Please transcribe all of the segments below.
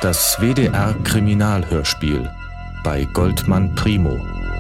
Das WDR-Kriminalhörspiel bei Goldmann Primo.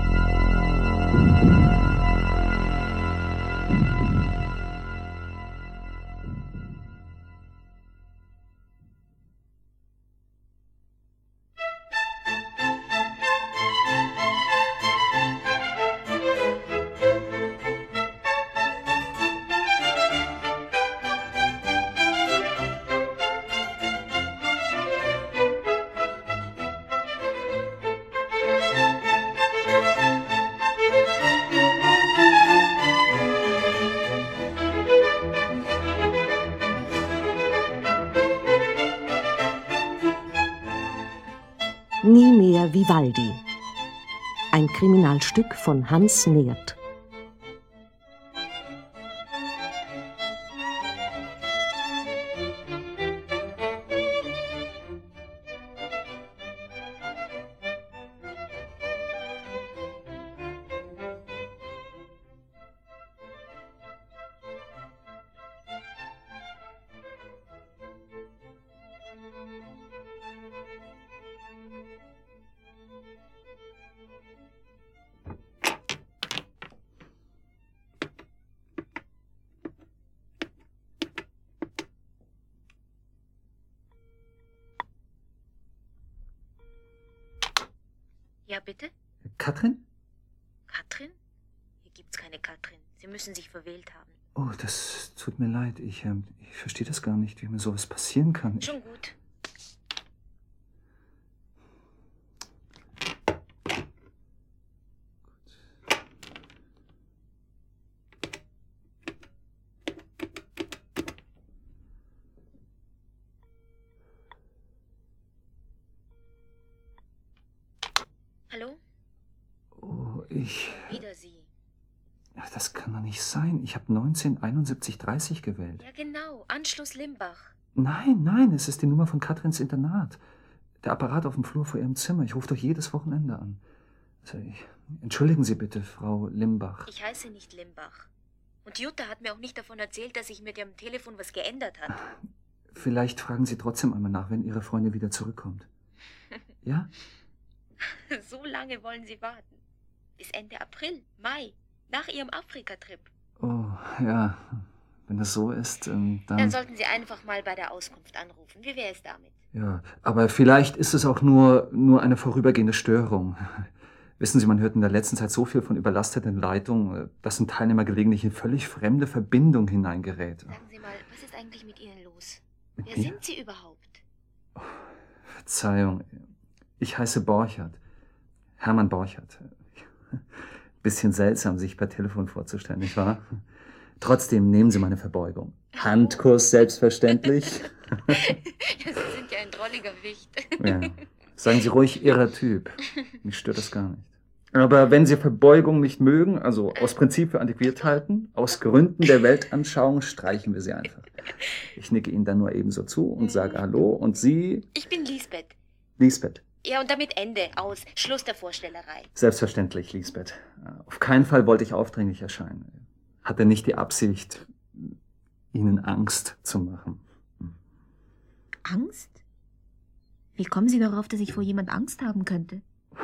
Nie mehr Vivaldi. Ein Kriminalstück von Hans Neert. Ja, bitte? Katrin? Katrin? Hier gibt's keine Katrin. Sie müssen sich verwählt haben. Oh, das tut mir leid. Ich verstehe das gar nicht, wie mir sowas passieren kann. Schon gut. Hallo? Oh, Wieder Sie. Ach, das kann doch nicht sein. Ich habe 197130 gewählt. Ja, genau. Anschluss Limbach. Nein, es ist die Nummer von Katrins Internat. Der Apparat auf dem Flur vor ihrem Zimmer. Ich rufe doch jedes Wochenende an. Entschuldigen Sie bitte, Frau Limbach. Ich heiße nicht Limbach. Und Jutta hat mir auch nicht davon erzählt, dass sich mit ihrem Telefon was geändert hat. Vielleicht fragen Sie trotzdem einmal nach, wenn Ihre Freundin wieder zurückkommt. Ja? So lange wollen Sie warten. Bis Ende April, Mai, nach Ihrem Afrika-Trip. Oh, ja. Wenn das so ist, dann... Dann sollten Sie einfach mal bei der Auskunft anrufen. Wie wäre es damit? Ja, aber vielleicht ist es auch nur eine vorübergehende Störung. Wissen Sie, man hört in der letzten Zeit so viel von überlasteten Leitungen, dass ein Teilnehmer gelegentlich in völlig fremde Verbindung hineingerät. Sagen Sie mal, was ist eigentlich mit Ihnen los? Mit Wer mir? sind Sie überhaupt? Oh, Verzeihung. Ich heiße Borchert. Hermann Borchert. Bisschen seltsam, sich per Telefon vorzustellen, nicht wahr? Trotzdem nehmen Sie meine Verbeugung. Handkuss, selbstverständlich. Sie sind ja ein drolliger Wicht. Ja. Sagen Sie ruhig, Ihrer Typ. Mich stört das gar nicht. Aber wenn Sie Verbeugung nicht mögen, also aus Prinzip für antiquiert halten, aus Gründen der Weltanschauung, streichen wir sie einfach. Ich nicke Ihnen dann nur ebenso zu und sage Hallo und Sie... Ich bin Lisbeth. Lisbeth. Ja, und damit Ende, aus. Schluss der Vorstellerei. Selbstverständlich, Lisbeth. Auf keinen Fall wollte ich aufdringlich erscheinen. Hatte nicht die Absicht, Ihnen Angst zu machen. Angst? Wie kommen Sie darauf, dass ich vor jemand Angst haben könnte?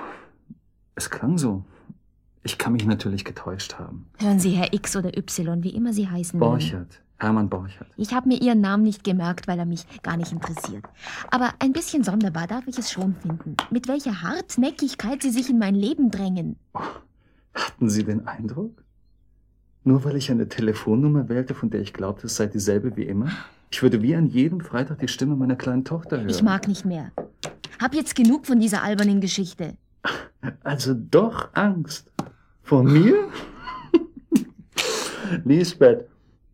Es klang so. Ich kann mich natürlich getäuscht haben. Hören Sie, Herr X oder Y, wie immer Sie heißen mögen. Borchert. Hermann Borchert. Ich habe mir Ihren Namen nicht gemerkt, weil er mich gar nicht interessiert. Aber ein bisschen sonderbar darf ich es schon finden. Mit welcher Hartnäckigkeit Sie sich in mein Leben drängen. Oh, hatten Sie den Eindruck? Nur weil ich eine Telefonnummer wählte, von der ich glaubte, es sei dieselbe wie immer? Ich würde wie an jedem Freitag die Stimme meiner kleinen Tochter hören. Ich mag nicht mehr. Hab jetzt genug von dieser albernen Geschichte. Also doch Angst. Vor mir? Lisbeth.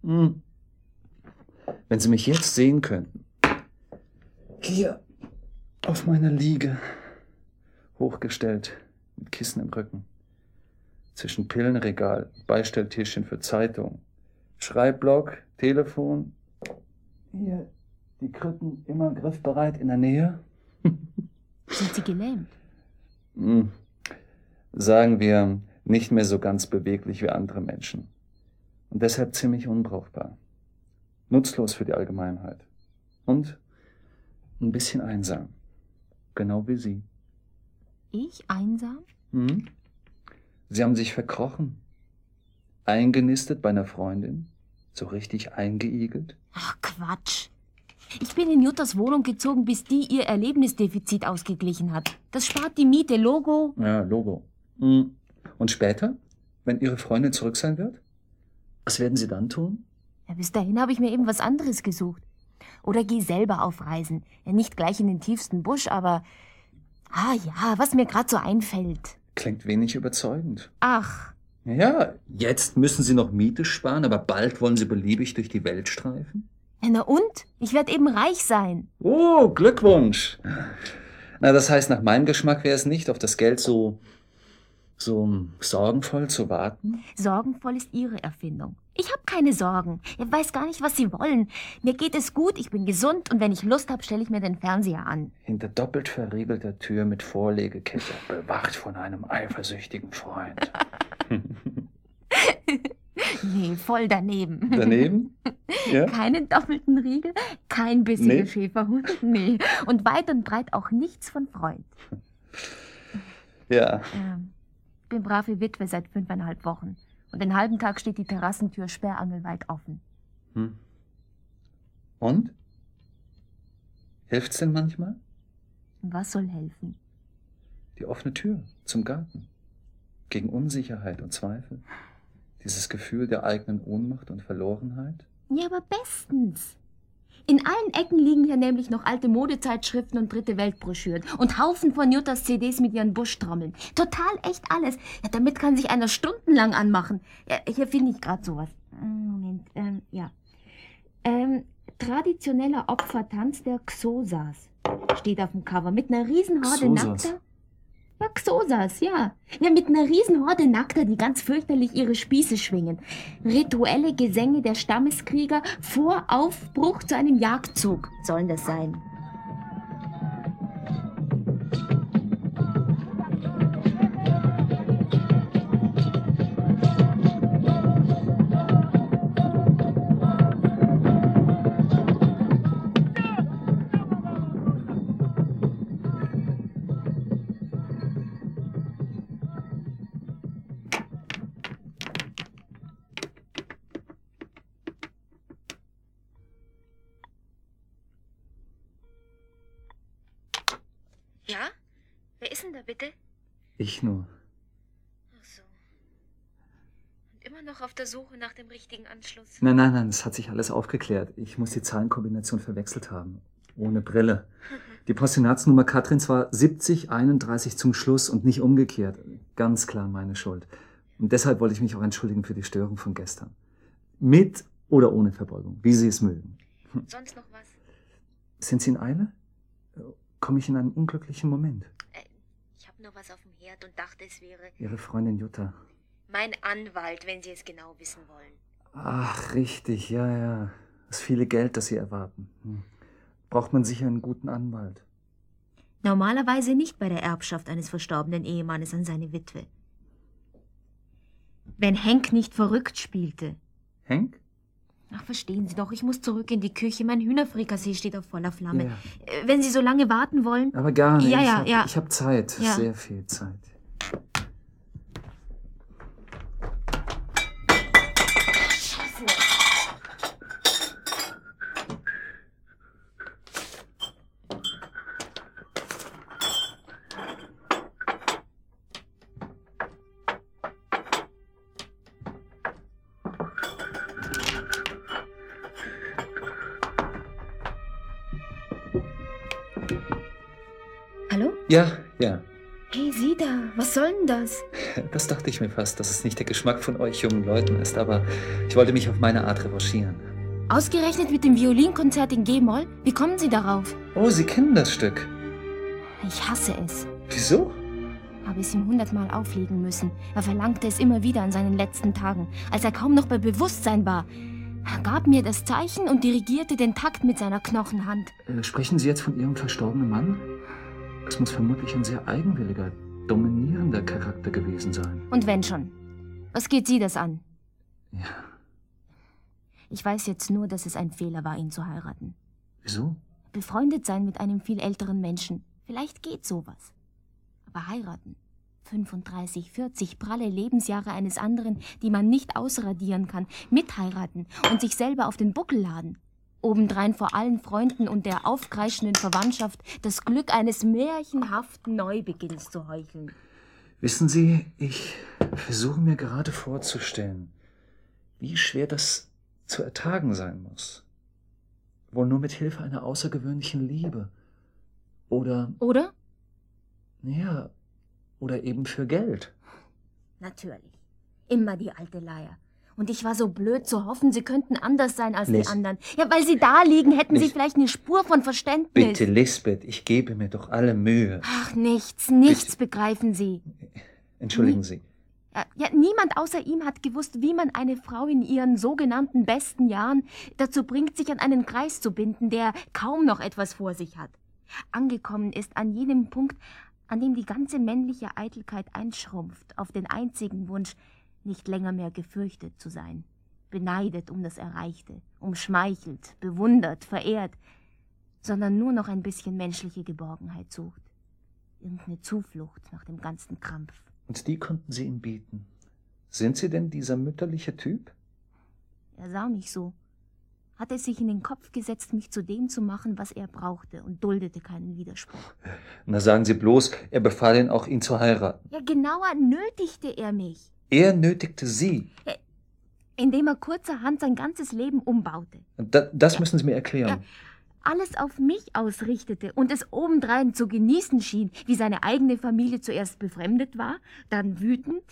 Wenn Sie mich jetzt sehen könnten. Hier auf meiner Liege. Hochgestellt, mit Kissen im Rücken. Zwischen Pillenregal, Beistelltischchen für Zeitung, Schreibblock, Telefon. Hier, die Krücken immer griffbereit in der Nähe. Sind Sie gelähmt? Sagen wir, nicht mehr so ganz beweglich wie andere Menschen. Und deshalb ziemlich unbrauchbar. Nutzlos für die Allgemeinheit. Und ein bisschen einsam. Genau wie Sie. Ich einsam? Hm? Sie haben sich verkrochen. Eingenistet bei einer Freundin. So richtig eingeigelt. Ach, Quatsch. Ich bin in Juttas Wohnung gezogen, bis die ihr Erlebnisdefizit ausgeglichen hat. Das spart die Miete, Logo. Ja, Logo. Hm. Und später, wenn Ihre Freundin zurück sein wird? Was werden Sie dann tun? Ja, bis dahin habe ich mir eben was anderes gesucht. Oder geh selber auf Reisen. Ja, nicht gleich in den tiefsten Busch, aber... Ah ja, was mir gerade so einfällt. Klingt wenig überzeugend. Ach, Ja, jetzt müssen Sie noch Miete sparen, aber bald wollen Sie beliebig durch die Welt streifen? na und? Ich werde eben reich sein. Oh, Glückwunsch. Na, das heißt, nach meinem Geschmack wäre es nicht, auf das Geld so sorgenvoll zu warten? Sorgenvoll ist Ihre Erfindung. Ich habe keine Sorgen. Ich weiß gar nicht, was Sie wollen. Mir geht es gut, ich bin gesund und wenn ich Lust habe, stelle ich mir den Fernseher an. Hinter doppelt verriegelter Tür mit Vorlegekette, bewacht von einem eifersüchtigen Freund. Nee, voll daneben. Daneben? Ja? Keine doppelten Riegel, kein bissiger Nee. Schäferhund, nee. Und weit und breit auch nichts von Freund. Ja. Bin brave Witwe seit 5,5 Wochen. Und den halben Tag steht die Terrassentür sperrangelweit offen. Hm. Und? Hilft's denn manchmal? Und was soll helfen? Die offene Tür zum Garten. Gegen Unsicherheit und Zweifel. Dieses Gefühl der eigenen Ohnmacht und Verlorenheit. Ja, aber bestens. In allen Ecken liegen hier nämlich noch alte Modezeitschriften und Dritte-Welt-Broschüren und Haufen von Juttas CDs mit ihren Buschtrommeln. Total echt alles. Ja, damit kann sich einer stundenlang anmachen. Ja, hier finde ich gerade sowas. Moment, ja. Traditioneller Opfertanz der Xhosas steht auf dem Cover mit einer Riesenhorde Xhosas? Nackter. Ja, Xhosas, ja. Ja, mit einer Riesenhorde Nackter, die ganz fürchterlich ihre Spieße schwingen. Rituelle Gesänge der Stammeskrieger vor Aufbruch zu einem Jagdzug sollen das sein. Ja? Wer ist denn da bitte? Ich nur. Ach so. Und immer noch auf der Suche nach dem richtigen Anschluss. Nein, es hat sich alles aufgeklärt. Ich muss die Zahlenkombination verwechselt haben. Ohne Brille. Die Postinatsnummer Katrins war 7031 zum Schluss und nicht umgekehrt. Ganz klar meine Schuld. Und deshalb wollte ich mich auch entschuldigen für die Störung von gestern. Mit oder ohne Verbeugung, wie Sie es mögen. Sonst noch was? Sind Sie in Eile? Komme ich in einen unglücklichen Moment? Ich habe nur was auf dem Herd und dachte, es wäre Ihre Freundin Jutta. mein Anwalt, wenn Sie es genau wissen wollen. Ach, richtig, ja. Das viele Geld, das Sie erwarten. Braucht man sicher einen guten Anwalt. Normalerweise nicht bei der Erbschaft eines verstorbenen Ehemannes an seine Witwe. Wenn Henk nicht verrückt spielte. Henk? Ach, verstehen Sie doch, ich muss zurück in die Küche. Mein Hühnerfrikassee steht auf voller Flamme. Ja. Wenn Sie so lange warten wollen... Aber gar nicht. Ja. Ich hab Zeit, Ja. sehr viel Zeit. Hallo? Ja. Hey, Sie da, was soll denn das? Das dachte ich mir fast, dass es nicht der Geschmack von euch jungen Leuten ist, aber ich wollte mich auf meine Art revanchieren. Ausgerechnet mit dem Violinkonzert in G-Moll? Wie kommen Sie darauf? Oh, Sie kennen das Stück. Ich hasse es. Wieso? Habe es ihm 100-mal auflegen müssen. Er verlangte es immer wieder an seinen letzten Tagen, als er kaum noch bei Bewusstsein war. Er gab mir das Zeichen und dirigierte den Takt mit seiner Knochenhand. Sprechen Sie jetzt von Ihrem verstorbenen Mann? Es muss vermutlich ein sehr eigenwilliger, dominierender Charakter gewesen sein. Und wenn schon. Was geht Sie das an? Ja. Ich weiß jetzt nur, dass es ein Fehler war, ihn zu heiraten. Wieso? Befreundet sein mit einem viel älteren Menschen. Vielleicht geht sowas. Aber heiraten, 35, 40 pralle Lebensjahre eines anderen, die man nicht ausradieren kann, mitheiraten und sich selber auf den Buckel laden. Obendrein vor allen Freunden und der aufkreischenden Verwandtschaft das Glück eines märchenhaften Neubeginns zu heucheln. Wissen Sie, ich versuche mir gerade vorzustellen, wie schwer das zu ertragen sein muss. Wohl nur mit Hilfe einer außergewöhnlichen Liebe. Oder? Ja, oder eben für Geld. Natürlich. Immer die alte Leier. Und ich war so blöd zu hoffen, sie könnten anders sein als die anderen. Ja, weil sie da liegen, hätten sie vielleicht eine Spur von Verständnis. Bitte, Lisbeth, ich gebe mir doch alle Mühe. Ach, nichts begreifen Sie. Entschuldigen Sie. Ja, niemand außer ihm hat gewusst, wie man eine Frau in ihren sogenannten besten Jahren dazu bringt, sich an einen Kreis zu binden, der kaum noch etwas vor sich hat. Angekommen ist an jenem Punkt, an dem die ganze männliche Eitelkeit einschrumpft, auf den einzigen Wunsch, nicht länger mehr gefürchtet zu sein, beneidet um das Erreichte, umschmeichelt, bewundert, verehrt, sondern nur noch ein bisschen menschliche Geborgenheit sucht. Irgendeine Zuflucht nach dem ganzen Krampf. Und die konnten Sie ihm bieten. Sind Sie denn dieser mütterliche Typ? Er sah mich so, hatte es sich in den Kopf gesetzt, mich zu dem zu machen, was er brauchte, und duldete keinen Widerspruch. Na, sagen Sie bloß, er befahl Ihnen auch, ihn zu heiraten. Ja, genauer nötigte er mich. Er nötigte Sie? Indem er kurzerhand sein ganzes Leben umbaute. Das müssen Sie mir erklären. Ja, alles auf mich ausrichtete und es obendrein zu genießen schien, wie seine eigene Familie zuerst befremdet war, dann wütend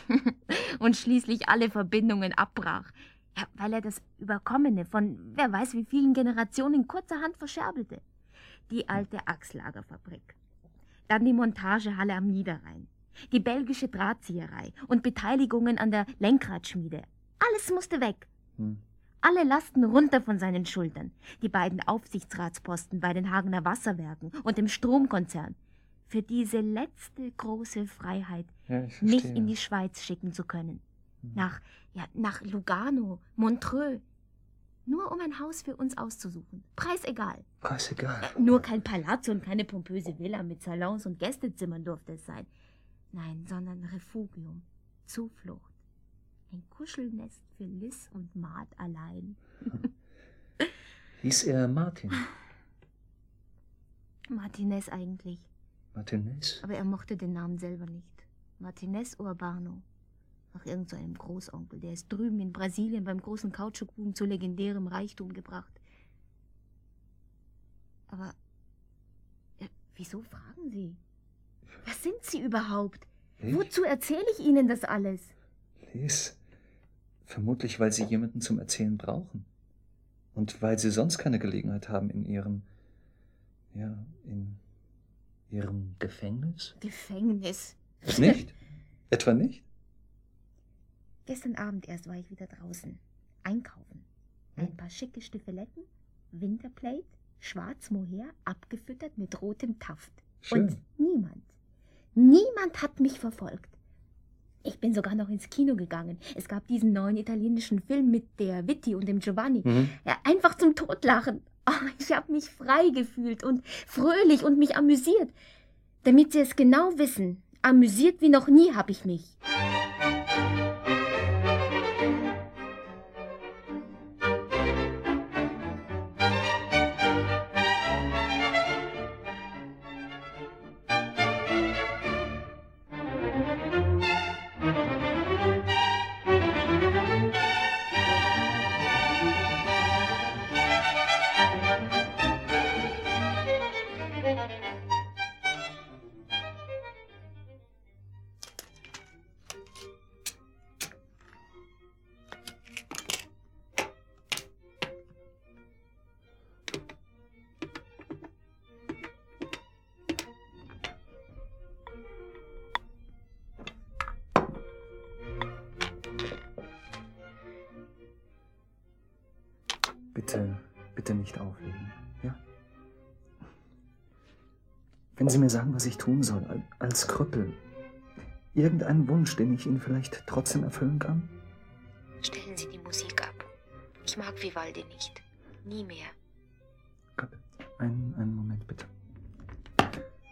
und schließlich alle Verbindungen abbrach. Ja, weil er das Überkommene von wer weiß wie vielen Generationen kurzerhand verscherbelt. Die alte Achslagerfabrik, dann die Montagehalle am Niederrhein, die belgische Drahtzieherei und Beteiligungen an der Lenkradschmiede. Alles musste weg. Alle Lasten runter von seinen Schultern. Die beiden Aufsichtsratsposten bei den Hagener Wasserwerken und dem Stromkonzern. Für diese letzte große Freiheit, mich in die Schweiz schicken zu können. Nach Lugano, Montreux. Nur um ein Haus für uns auszusuchen. Preisegal. Preisegal. Nur kein Palazzo und keine pompöse Villa mit Salons und Gästezimmern durfte es sein. Nein, sondern Refugium, Zuflucht. Ein Kuschelnest für Liz und Mart allein. Hieß er Martin? Martinez eigentlich. Martinez? Aber er mochte den Namen selber nicht. Martinez Urbano. Nach irgendeinem Großonkel, der es drüben in Brasilien beim großen Kautschukboom zu legendärem Reichtum gebracht. Aber wieso fragen Sie? Wer sind Sie überhaupt? Wozu erzähle ich Ihnen das alles? Liz, vermutlich, weil Sie jemanden zum Erzählen brauchen. Und weil Sie sonst keine Gelegenheit haben in Ihrem Gefängnis? Gefängnis? Nicht? Etwa nicht? Gestern Abend erst war ich wieder draußen. Einkaufen. Ein paar schicke Stiefeletten, Winterplate, schwarz Mohair, abgefüttert mit rotem Taft. Schön. Und niemand hat mich verfolgt. Ich bin sogar noch ins Kino gegangen. Es gab diesen neuen italienischen Film mit der Vitti und dem Giovanni. Ja, einfach zum Totlachen. Oh, ich habe mich frei gefühlt und fröhlich und mich amüsiert. Damit Sie es genau wissen, amüsiert wie noch nie habe ich mich. Bitte nicht auflegen, ja? Wenn Sie mir sagen, was ich tun soll, als Krüppel, irgendeinen Wunsch, den ich Ihnen vielleicht trotzdem erfüllen kann? Stellen Sie die Musik ab. Ich mag Vivaldi nicht. Nie mehr. Gott, einen Moment bitte.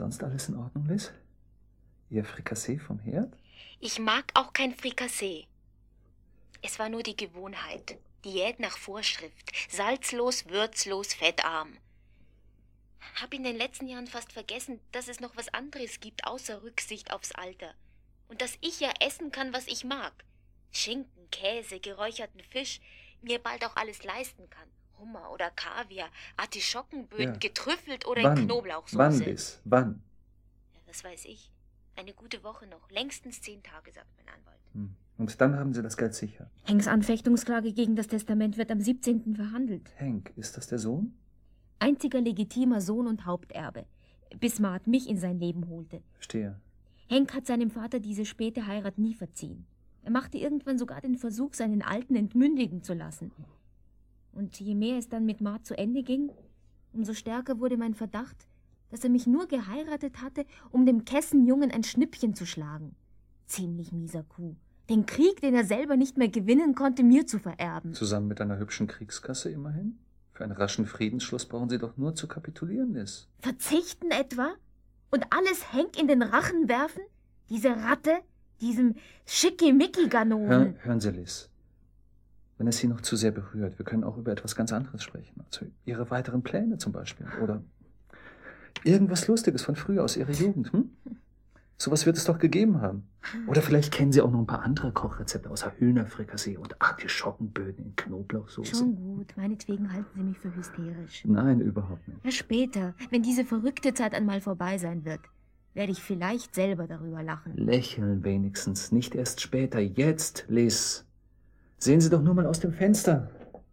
sonst alles in Ordnung, Liz? Ihr Frikassee vom Herd? Ich mag auch kein Frikassee. Es war nur die Gewohnheit. Diät nach Vorschrift. Salzlos, würzlos, fettarm. Hab in den letzten Jahren fast vergessen, dass es noch was anderes gibt, außer Rücksicht aufs Alter. Und dass ich ja essen kann, was ich mag. Schinken, Käse, geräucherten Fisch, mir bald auch alles leisten kann. Hummer oder Kaviar, Artischockenböden, Ja. getrüffelt oder in Knoblauchsoße. Wann, Liz? Wann? Ja, was weiß ich. Eine gute Woche noch. Längstens 10 Tage, sagt mein Anwalt. Und dann haben Sie das Geld sicher. Henks Anfechtungsklage gegen das Testament wird am 17. verhandelt. Henk, ist das der Sohn? Einziger legitimer Sohn und Haupterbe, bis Mart mich in sein Leben holte. Verstehe. Henk hat seinem Vater diese späte Heirat nie verziehen. Er machte irgendwann sogar den Versuch, seinen Alten entmündigen zu lassen. Und je mehr es dann mit Mart zu Ende ging, umso stärker wurde mein Verdacht, dass er mich nur geheiratet hatte, um dem Kessenjungen ein Schnippchen zu schlagen. Ziemlich mieser Kuh. Den Krieg, den er selber nicht mehr gewinnen konnte, mir zu vererben. Zusammen mit einer hübschen Kriegskasse immerhin? Für einen raschen Friedensschluss brauchen Sie doch nur zu kapitulieren, Liz. Verzichten etwa? Und alles Henk in den Rachen werfen? Diese Ratte? Diesem Schickimicki-Ganoven? Hören Sie, Liz. Wenn es Sie noch zu sehr berührt, wir können auch über etwas ganz anderes sprechen. Also Ihre weiteren Pläne zum Beispiel. Oder irgendwas Lustiges von früher aus Ihrer Jugend. Sowas wird es doch gegeben haben. Oder vielleicht kennen Sie auch noch ein paar andere Kochrezepte außer Hühnerfrikassee und Artischockenböden in Knoblauchsoße. Schon gut, meinetwegen halten Sie mich für hysterisch. Nein, überhaupt nicht. Ja, später, wenn diese verrückte Zeit einmal vorbei sein wird, werde ich vielleicht selber darüber lachen. Lächeln wenigstens, nicht erst später. Jetzt, Liz. Sehen Sie doch nur mal aus dem Fenster.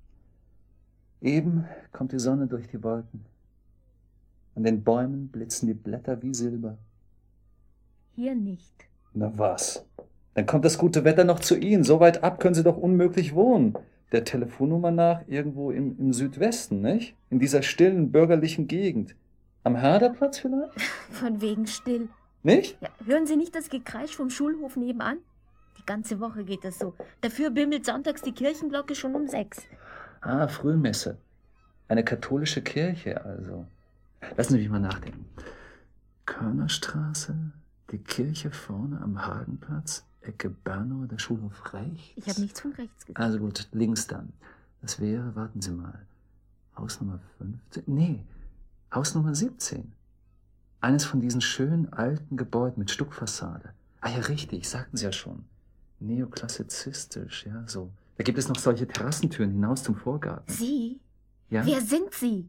Eben kommt die Sonne durch die Wolken. An den Bäumen blitzen die Blätter wie Silber. Hier nicht. Na was? Dann kommt das gute Wetter noch zu Ihnen. So weit ab können Sie doch unmöglich wohnen. Der Telefonnummer nach irgendwo im Südwesten, nicht? In dieser stillen bürgerlichen Gegend. Am Herderplatz vielleicht? Von wegen still. Nicht? Ja, hören Sie nicht das Gekreisch vom Schulhof nebenan? Die ganze Woche geht das so. Dafür bimmelt sonntags die Kirchenglocke schon um 6. Ah, Frühmesse. Eine katholische Kirche also. Lassen Sie mich mal nachdenken. Körnerstraße, die Kirche vorne am Hagenplatz, Ecke Bernauer, der Schulhof rechts. Ich habe nichts von rechts gesagt. Also gut, links dann. Das wäre, warten Sie mal, Hausnummer 15? Nee, Hausnummer 17. Eines von diesen schönen alten Gebäuden mit Stuckfassade. Ah ja, richtig, sagten Sie ja schon. Neoklassizistisch, ja, so. Da gibt es noch solche Terrassentüren hinaus zum Vorgarten. Sie? Ja? Wer sind Sie?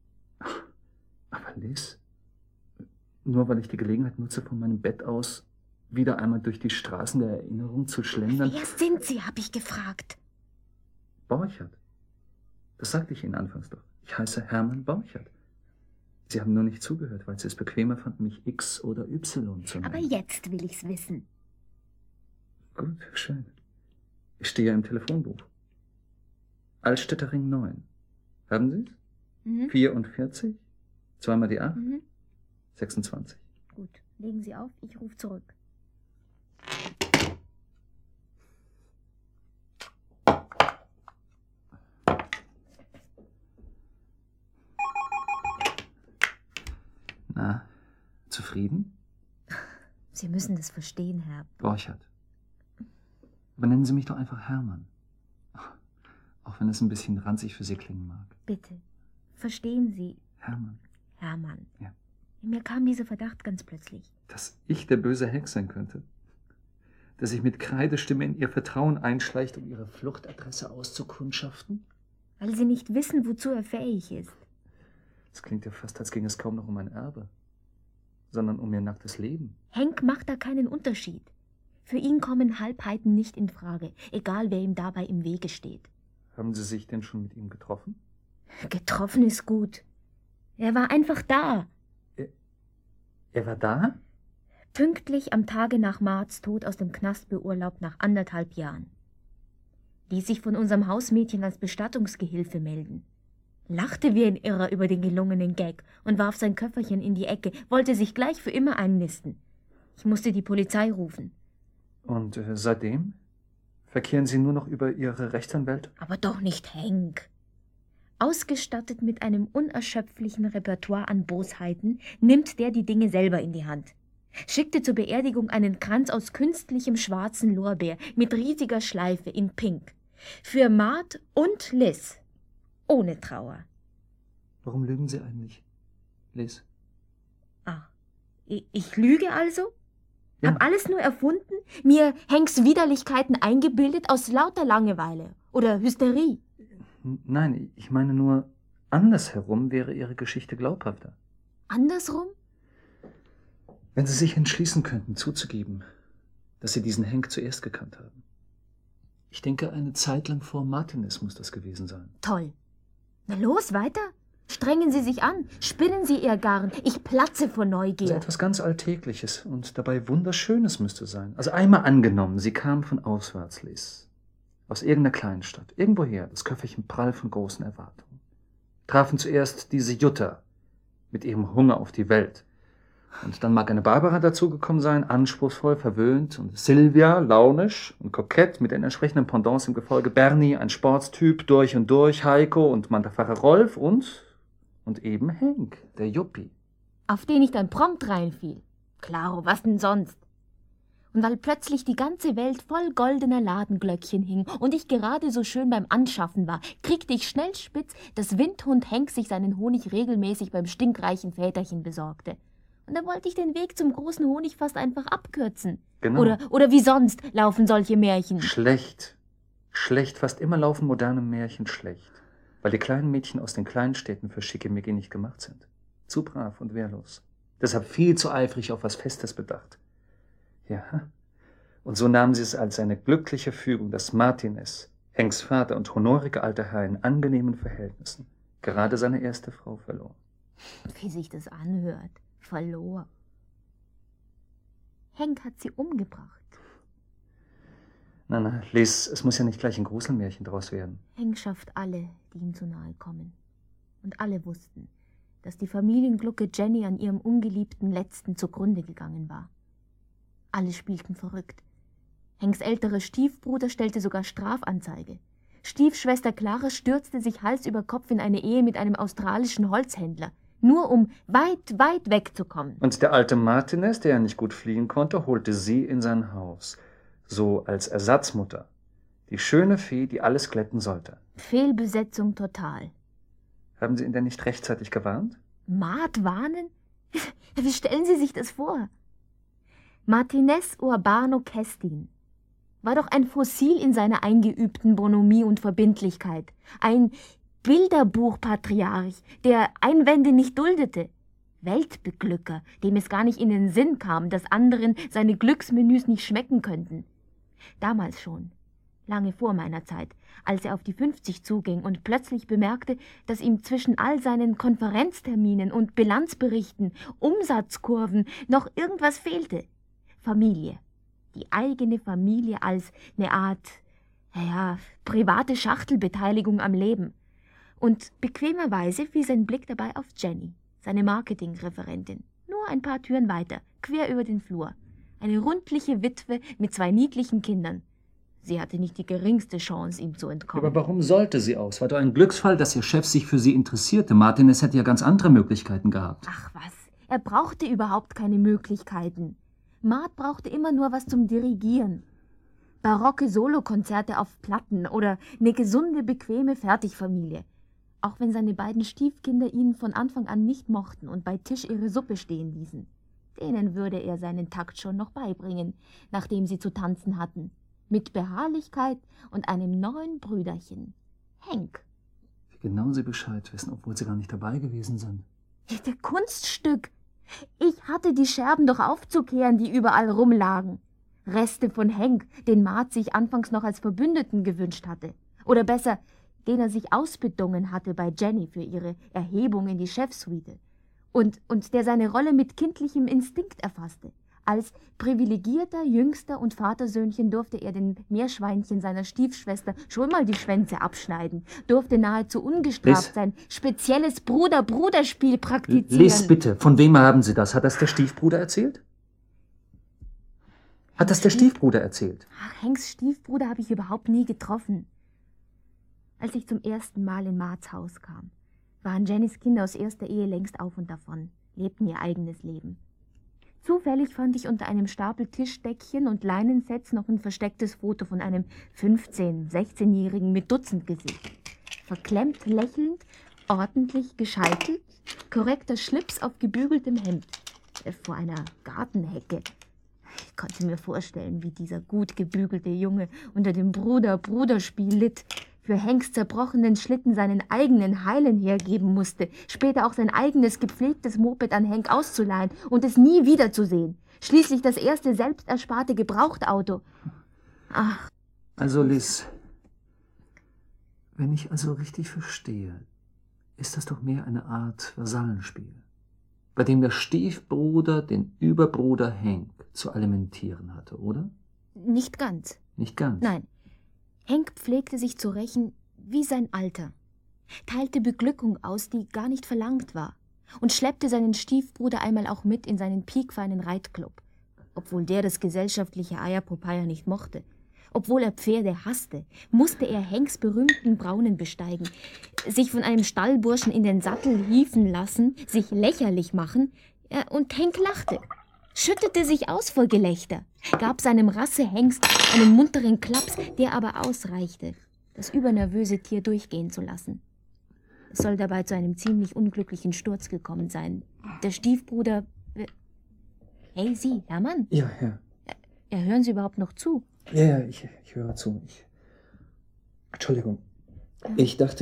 Aber Liz, nur weil ich die Gelegenheit nutze, von meinem Bett aus wieder einmal durch die Straßen der Erinnerung zu schlendern. Wer sind Sie, habe ich gefragt. Borchert. Das sagte ich Ihnen anfangs doch. Ich heiße Hermann Borchert. Sie haben nur nicht zugehört, weil Sie es bequemer fanden, mich X oder Y zu nennen. Aber jetzt will ich's wissen. Gut, schön. Ich stehe ja im Telefonbuch. Altstädter Ring 9. Haben Sie es? Mhm. 44? Zweimal die 8? Mhm. 26. Gut, legen Sie auf, ich rufe zurück. Na, zufrieden? Sie müssen das verstehen, Herr. Borchert. Aber nennen Sie mich doch einfach Hermann. Auch wenn es ein bisschen ranzig für Sie klingen mag. Bitte, verstehen Sie, Hermann. Hermann. Ja. Mir kam dieser Verdacht ganz plötzlich. Dass ich der böse Hex sein könnte. Dass sich mit Kreidestimme in Ihr Vertrauen einschleicht, um Ihre Fluchtadresse auszukundschaften? Weil Sie nicht wissen, wozu er fähig ist. Das klingt ja fast, als ginge es kaum noch um ein Erbe, sondern um Ihr nacktes Leben. Henk macht da keinen Unterschied. Für ihn kommen Halbheiten nicht in Frage, egal wer ihm dabei im Wege steht. Haben Sie sich denn schon mit ihm getroffen? Getroffen ist gut. Er war einfach da. Er war da? Pünktlich am Tage nach Marts Tod aus dem Knast beurlaubt nach 1,5 Jahren. Ließ sich von unserem Hausmädchen als Bestattungsgehilfe melden. Lachte wie ein Irrer über den gelungenen Gag und warf sein Köfferchen in die Ecke, wollte sich gleich für immer einnisten. Ich musste die Polizei rufen. Und seitdem? Verkehren Sie nur noch über Ihre Rechtsanwälte? Aber doch nicht Henk. Ausgestattet mit einem unerschöpflichen Repertoire an Bosheiten, nimmt der die Dinge selber in die Hand. Schickte zur Beerdigung einen Kranz aus künstlichem schwarzen Lorbeer mit riesiger Schleife in Pink. Für Maud und Liz. Ohne Trauer. Warum lügen Sie eigentlich, Liz? Ah, ich lüge also? Ja. Hab alles nur erfunden? Mir Hanks Widerlichkeiten eingebildet aus lauter Langeweile oder Hysterie? Nein, ich meine nur, andersherum wäre Ihre Geschichte glaubhafter. Andersrum? Wenn Sie sich entschließen könnten, zuzugeben, dass Sie diesen Hank zuerst gekannt haben. Ich denke, eine Zeit lang vor Martinez muss das gewesen sein. Toll. Na los, weiter. Strengen Sie sich an. Spinnen Sie Ihr Garn. Ich platze vor Neugier. Also etwas ganz Alltägliches und dabei Wunderschönes müsste sein. Also einmal angenommen, Sie kamen von auswärts, Liz. Aus irgendeiner Kleinstadt. Irgendwoher, das Köfferchen prall von großen Erwartungen. Trafen zuerst diese Jutta mit ihrem Hunger auf die Welt. Und dann mag eine Barbara dazugekommen sein, anspruchsvoll, verwöhnt, und Sylvia, launisch und kokett mit den entsprechenden Pendants im Gefolge, Bernie, ein Sportstyp, durch und durch, Heiko und Mantafacher Rolf und eben Hank, der Juppie. Auf den ich dann prompt reinfiel. Klaro, was denn sonst? Und weil plötzlich die ganze Welt voll goldener Ladenglöckchen hing und ich gerade so schön beim Anschaffen war, kriegte ich schnell spitz, dass Windhund Hank sich seinen Honig regelmäßig beim stinkreichen Väterchen besorgte. Und da wollte ich den Weg zum großen Honig fast einfach abkürzen. Genau. Oder wie sonst laufen solche Märchen. Schlecht. Schlecht. Fast immer laufen moderne Märchen schlecht. Weil die kleinen Mädchen aus den kleinen Städten für Schickimicki nicht gemacht sind. Zu brav und wehrlos. Deshalb viel zu eifrig auf was Festes bedacht. Ja. Und so nahmen sie es als eine glückliche Fügung, dass Martinez, Hanks Vater und honorige alter Herr in angenehmen Verhältnissen, gerade seine erste Frau verlor. Wie sich das anhört. Verlor. Hank hat sie umgebracht. Na, Liz, es muss ja nicht gleich ein Gruselmärchen draus werden. Hank schafft alle, die ihm zu nahe kommen. Und alle wussten, dass die Familienglucke Jenny an ihrem ungeliebten Letzten zugrunde gegangen war. Alle spielten verrückt. Hanks älterer Stiefbruder stellte sogar Strafanzeige. Stiefschwester Clara stürzte sich Hals über Kopf in eine Ehe mit einem australischen Holzhändler. Nur um weit, weit wegzukommen. Und der alte Martinez, der ja nicht gut fliehen konnte, holte sie in sein Haus. So als Ersatzmutter. Die schöne Fee, die alles glätten sollte. Fehlbesetzung total. Haben Sie ihn denn nicht rechtzeitig gewarnt? Maud warnen? Wie stellen Sie sich das vor? Martinez Urbano Kestin war doch ein Fossil in seiner eingeübten Bonhomie und Verbindlichkeit. Ein Bilderbuchpatriarch, der Einwände nicht duldete. Weltbeglücker, dem es gar nicht in den Sinn kam, dass anderen seine Glücksmenüs nicht schmecken könnten. Damals schon, lange vor meiner Zeit, als er auf die 50 zuging und plötzlich bemerkte, dass ihm zwischen all seinen Konferenzterminen und Bilanzberichten, Umsatzkurven noch irgendwas fehlte. Familie. Die eigene Familie als eine Art, private Schachtelbeteiligung am Leben. Und bequemerweise fiel sein Blick dabei auf Jenny, seine Marketingreferentin. Nur ein paar Türen weiter, quer über den Flur. Eine rundliche Witwe mit 2 niedlichen Kindern. Sie hatte nicht die geringste Chance, ihm zu entkommen. Aber warum sollte sie aus? War doch ein Glücksfall, dass ihr Chef sich für sie interessierte. Martinez hätte ja ganz andere Möglichkeiten gehabt. Ach was, er brauchte überhaupt keine Möglichkeiten. Maud brauchte immer nur was zum Dirigieren. Barocke Solokonzerte auf Platten oder eine gesunde, bequeme Fertigfamilie. Auch wenn seine beiden Stiefkinder ihn von Anfang an nicht mochten und bei Tisch ihre Suppe stehen ließen. Denen würde er seinen Takt schon noch beibringen, nachdem sie zu tanzen hatten. Mit Beharrlichkeit und einem neuen Brüderchen. Hank. Wie genau sie Bescheid wissen, obwohl sie gar nicht dabei gewesen sind. Der Kunststück. Ich hatte die Scherben doch aufzukehren, die überall rumlagen. Reste von Hank, den Maud sich anfangs noch als Verbündeten gewünscht hatte. Oder besser, den er sich ausbedungen hatte bei Jenny für ihre Erhebung in die Chefsuite. Und der seine Rolle mit kindlichem Instinkt erfasste. Als privilegierter, jüngster und Vatersöhnchen durfte er den Meerschweinchen seiner Stiefschwester schon mal die Schwänze abschneiden, durfte nahezu ungestraft sein spezielles Bruder-Bruder-Spiel praktizieren. Liz, bitte, von wem haben Sie das? Hat das der Stiefbruder erzählt? Hat das der Stiefbruder erzählt? Ach, Hanks Stiefbruder habe ich überhaupt nie getroffen. Als ich zum ersten Mal in Marts Haus kam, waren Jennys Kinder aus erster Ehe längst auf und davon, lebten ihr eigenes Leben. Zufällig fand ich unter einem Stapel Tischdeckchen und Leinensets noch ein verstecktes Foto von einem 15-, 16-Jährigen mit Dutzendgesicht. Verklemmt, lächelnd, ordentlich gescheitelt, korrekter Schlips auf gebügeltem Hemd, vor einer Gartenhecke. Ich konnte mir vorstellen, wie dieser gut gebügelte Junge unter dem Bruder-Bruderspiel litt, für Hanks zerbrochenen Schlitten seinen eigenen Heilen hergeben musste, später auch sein eigenes gepflegtes Moped an Hank auszuleihen und es nie wiederzusehen. Schließlich das erste selbst ersparte Gebrauchtauto. Ach. Also Liz, wenn ich also richtig verstehe, ist das doch mehr eine Art Vasallenspiel, bei dem der Stiefbruder den Überbruder Hank zu alimentieren hatte, oder? Nicht ganz. Nicht ganz? Nein. Hank pflegte sich zu rächen wie sein Alter, teilte Beglückung aus, die gar nicht verlangt war, und schleppte seinen Stiefbruder einmal auch mit in seinen piekfeinen Reitclub, obwohl der das gesellschaftliche Eierpopeia nicht mochte. Obwohl er Pferde hasste, musste er Hanks berühmten Braunen besteigen, sich von einem Stallburschen in den Sattel hieven lassen, sich lächerlich machen, und Hank lachte, schüttete sich aus vor Gelächter, gab seinem Rassehengst einen munteren Klaps, der aber ausreichte, das übernervöse Tier durchgehen zu lassen. Es soll dabei zu einem ziemlich unglücklichen Sturz gekommen sein. Der Stiefbruder... Hey, Sie, Hermann? Ja. Ja, hören Sie überhaupt noch zu? Ja, ich höre zu. Entschuldigung. Ich dachte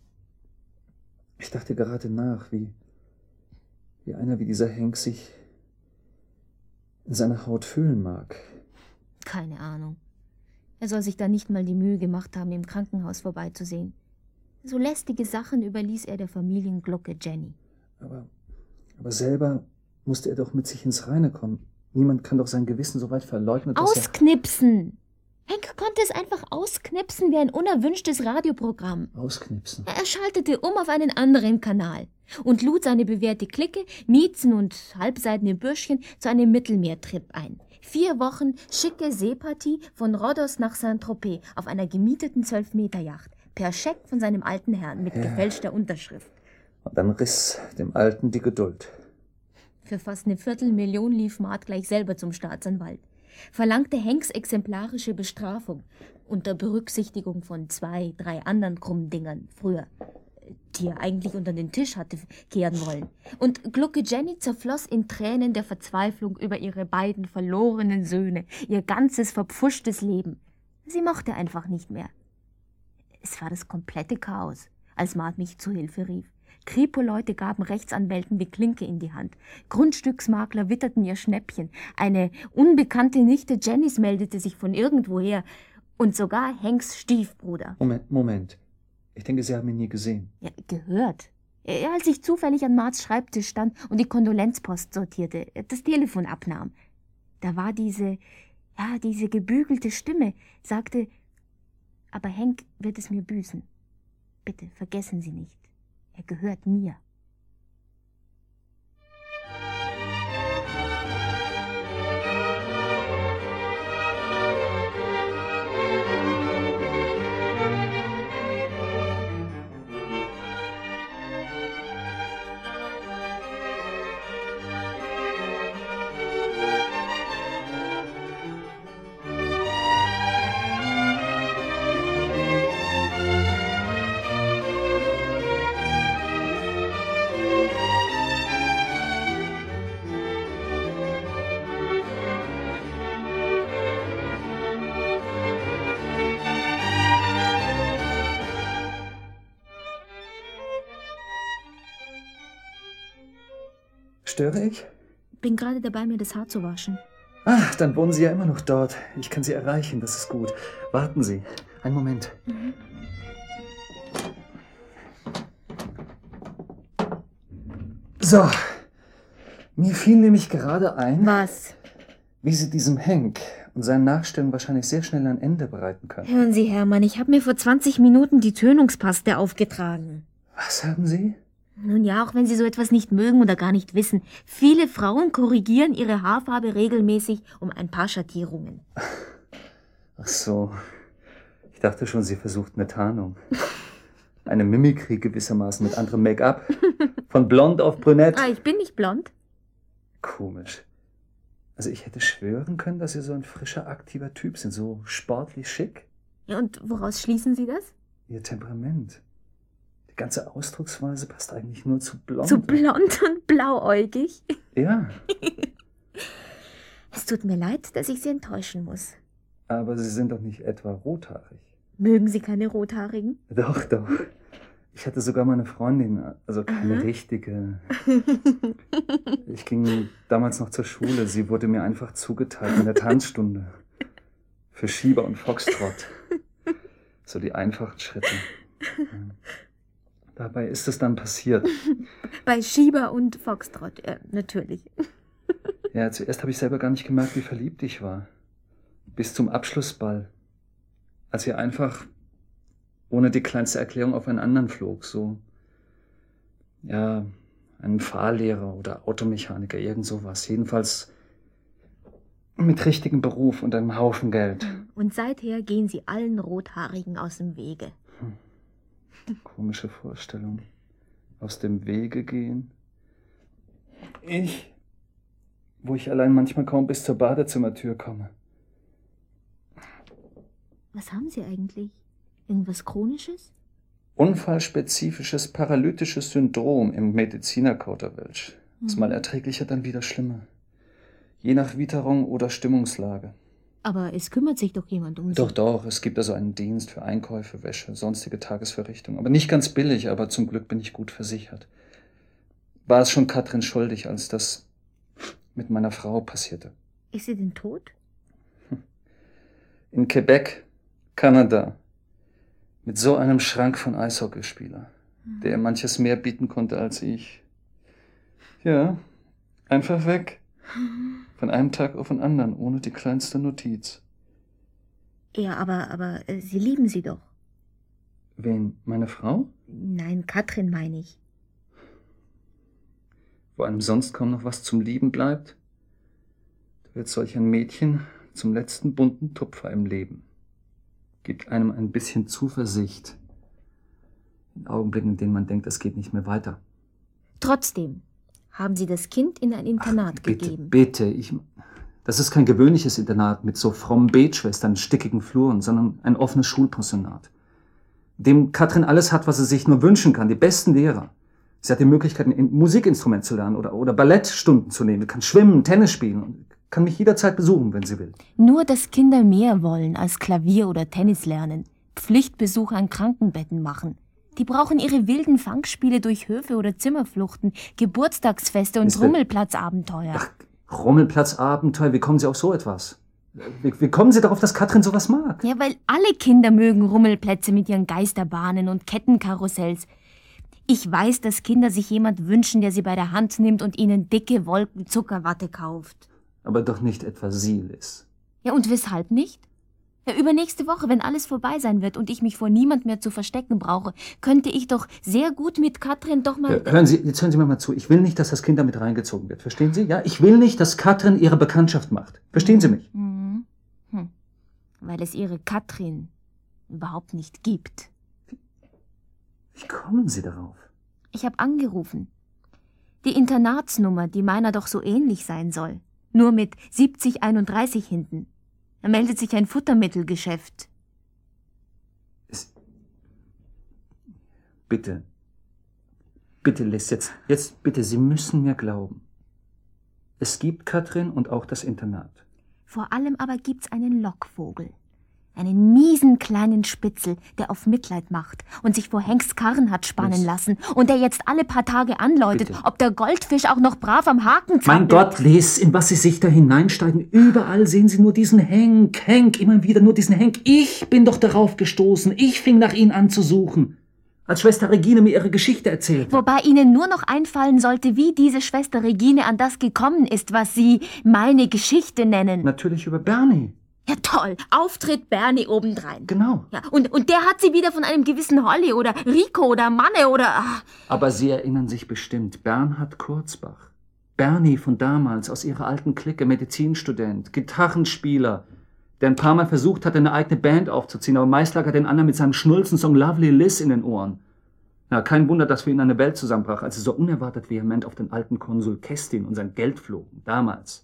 gerade nach, wie einer wie dieser Hank sich in seiner Haut fühlen mag. Keine Ahnung. Er soll sich da nicht mal die Mühe gemacht haben, im Krankenhaus vorbeizusehen. So lästige Sachen überließ er der Familienglocke Jenny. Aber selber musste er doch mit sich ins Reine kommen. Niemand kann doch sein Gewissen so weit verleugnen, dass Ausknipsen! Hank konnte es einfach ausknipsen wie ein unerwünschtes Radioprogramm. Ausknipsen? Er schaltete um auf einen anderen Kanal und lud seine bewährte Clique, Miezen und halbseidene Bürschchen zu einem Mittelmeertrip ein. 4 Wochen schicke Seepartie von Rhodos nach Saint-Tropez auf einer gemieteten 12-Meter-Yacht, per Scheck von seinem alten Herrn mit gefälschter Unterschrift. Und dann riss dem Alten die Geduld. Für fast eine 250.000 lief Mart gleich selber zum Staatsanwalt. Verlangte Hanks exemplarische Bestrafung, unter Berücksichtigung von 2, 3 anderen krummen Dingern früher, die er eigentlich unter den Tisch hatte kehren wollen. Und Glucke Jenny zerfloss in Tränen der Verzweiflung über ihre beiden verlorenen Söhne, ihr ganzes verpfuschtes Leben. Sie mochte einfach nicht mehr. Es war das komplette Chaos, als Mart mich zu Hilfe rief. Kripo-Leute gaben Rechtsanwälten die Klinke in die Hand. Grundstücksmakler witterten ihr Schnäppchen. Eine unbekannte Nichte Jennys meldete sich von irgendwoher. Und sogar Hanks Stiefbruder. Moment. Ich denke, Sie haben ihn nie gesehen. Ja, gehört. Als ich zufällig an Marts Schreibtisch stand und die Kondolenzpost sortierte, das Telefon abnahm. Da war diese gebügelte Stimme, sagte, aber Hank wird es mir büßen. Bitte, vergessen Sie nicht. Er gehört mir. Störe ich? Bin gerade dabei, mir das Haar zu waschen. Ach, dann wohnen Sie ja immer noch dort. Ich kann Sie erreichen, das ist gut. Warten Sie. Einen Moment. So. Mir fiel nämlich gerade ein, Was? wie Sie diesem Hank und seinen Nachstellen wahrscheinlich sehr schnell ein Ende bereiten können. Hören Sie, Hermann, ich habe mir vor 20 Minuten die Tönungspaste aufgetragen. Was haben Sie? Nun ja, auch wenn Sie so etwas nicht mögen oder gar nicht wissen, viele Frauen korrigieren ihre Haarfarbe regelmäßig um ein paar Schattierungen. Ach so. Ich dachte schon, Sie versucht eine Tarnung. Eine Mimikry gewissermaßen mit anderem Make-up. Von blond auf brünett. Ah, ich bin nicht blond. Komisch. Also ich hätte schwören können, dass Sie so ein frischer, aktiver Typ sind. So sportlich schick. Ja, und woraus schließen Sie das? Ihr Temperament. Die ganze Ausdrucksweise passt eigentlich nur zu blond. So blond und blauäugig. Ja. Es tut mir leid, dass ich Sie enttäuschen muss. Aber Sie sind doch nicht etwa rothaarig. Mögen Sie keine Rothaarigen? Doch, doch. Ich hatte sogar mal eine Freundin, also keine richtige. Ich ging damals noch zur Schule. Sie wurde mir einfach zugeteilt in der Tanzstunde. Für Schieber und Foxtrott. So die einfachen Schritte. Dabei ist es dann passiert. Bei Schieber und Foxtrott, ja, natürlich. Ja, zuerst habe ich selber gar nicht gemerkt, wie verliebt ich war. Bis zum Abschlussball. Als wir einfach ohne die kleinste Erklärung auf einen anderen flog. So, ja, einen Fahrlehrer oder Automechaniker, irgend sowas. Jedenfalls mit richtigem Beruf und einem Haufen Geld. Und seither gehen Sie allen Rothaarigen aus dem Wege. Komische Vorstellung. Aus dem Wege gehen. Ich, wo ich allein manchmal kaum bis zur Badezimmertür komme. Was haben Sie eigentlich? Irgendwas Chronisches? Unfallspezifisches paralytisches Syndrom im Medizinerkauderwelsch. Ist mal erträglicher, dann wieder schlimmer. Je nach Witterung oder Stimmungslage. Aber es kümmert sich doch jemand um Sie. Doch, es gibt also einen Dienst für Einkäufe, Wäsche, sonstige Tagesverrichtungen. Aber nicht ganz billig, aber zum Glück bin ich gut versichert. War es schon Katrin schuldig, als das mit meiner Frau passierte. Ist sie denn tot? In Quebec, Kanada. Mit so einem Schrank von Eishockeyspieler, der ihr manches mehr bieten konnte als ich. Ja, einfach weg. Von einem Tag auf den anderen, ohne die kleinste Notiz. Ja, aber Sie lieben sie doch. Wen? Meine Frau? Nein, Katrin meine ich. Wo einem sonst kaum noch was zum Lieben bleibt, da wird solch ein Mädchen zum letzten bunten Tupfer im Leben. Gibt einem ein bisschen Zuversicht. In Augenblicken, in denen man denkt, es geht nicht mehr weiter. Trotzdem haben Sie das Kind in ein Internat gegeben. Bitte, das ist kein gewöhnliches Internat mit so frommen Betschwestern, stickigen Fluren, sondern ein offenes Schulpensionat, in dem Katrin alles hat, was sie sich nur wünschen kann, die besten Lehrer. Sie hat die Möglichkeit, ein Musikinstrument zu lernen oder Ballettstunden zu nehmen, kann schwimmen, Tennis spielen und kann mich jederzeit besuchen, wenn sie will. Nur, dass Kinder mehr wollen als Klavier oder Tennis lernen, Pflichtbesuche an Krankenbetten machen. Die brauchen ihre wilden Fangspiele durch Höfe oder Zimmerfluchten, Geburtstagsfeste und Rummelplatzabenteuer. Ach, Rummelplatzabenteuer, wie kommen Sie auf so etwas? Wie kommen Sie darauf, dass Katrin sowas mag? Ja, weil alle Kinder mögen Rummelplätze mit ihren Geisterbahnen und Kettenkarussells. Ich weiß, dass Kinder sich jemand wünschen, der sie bei der Hand nimmt und ihnen dicke Wolken Zuckerwatte kauft. Aber doch nicht etwa Sie, Liz. Ja, und weshalb nicht? Ja, übernächste Woche, wenn alles vorbei sein wird und ich mich vor niemand mehr zu verstecken brauche, könnte ich doch sehr gut mit Katrin doch mal... Ja, jetzt hören Sie mir mal zu. Ich will nicht, dass das Kind damit reingezogen wird. Verstehen Sie? Ja, ich will nicht, dass Katrin ihre Bekanntschaft macht. Verstehen Sie mich? Weil es ihre Katrin überhaupt nicht gibt. Wie kommen Sie darauf? Ich habe angerufen. Die Internatsnummer, die meiner doch so ähnlich sein soll. Nur mit 7031 hinten. Da meldet sich ein Futtermittelgeschäft. Bitte, Liz, jetzt bitte, Sie müssen mir glauben. Es gibt Katrin und auch das Internat. Vor allem aber gibt's einen Lockvogel. Einen miesen kleinen Spitzel, der auf Mitleid macht und sich vor Hengstkarren hat spannen lassen und der jetzt alle paar Tage anläutet, Bitte. ob der Goldfisch auch noch brav am Haken zappelt. Mein Gott, Liz, in was Sie sich da hineinsteigen. Überall sehen Sie nur diesen Henk, immer wieder nur diesen Henk. Ich bin doch darauf gestoßen. Ich fing nach Ihnen an zu suchen. Als Schwester Regine mir ihre Geschichte erzählt. Wobei Ihnen nur noch einfallen sollte, wie diese Schwester Regine an das gekommen ist, was Sie meine Geschichte nennen. Natürlich über Bernie. Ja, toll. Auftritt Bernie obendrein. Genau. Ja, und der hat sie wieder von einem gewissen Holly oder Rico oder Manne oder... Aber Sie erinnern sich bestimmt, Bernhard Kurzbach. Bernie von damals, aus ihrer alten Clique, Medizinstudent, Gitarrenspieler, der ein paar Mal versucht hat, eine eigene Band aufzuziehen, aber meist lag er den anderen mit seinem Schnulzensong Lovely Liz in den Ohren. Ja, kein Wunder, dass für ihn eine Welt zusammenbrach, als er so unerwartet vehement auf den alten Konsul Kestin und sein Geld flogen. Damals.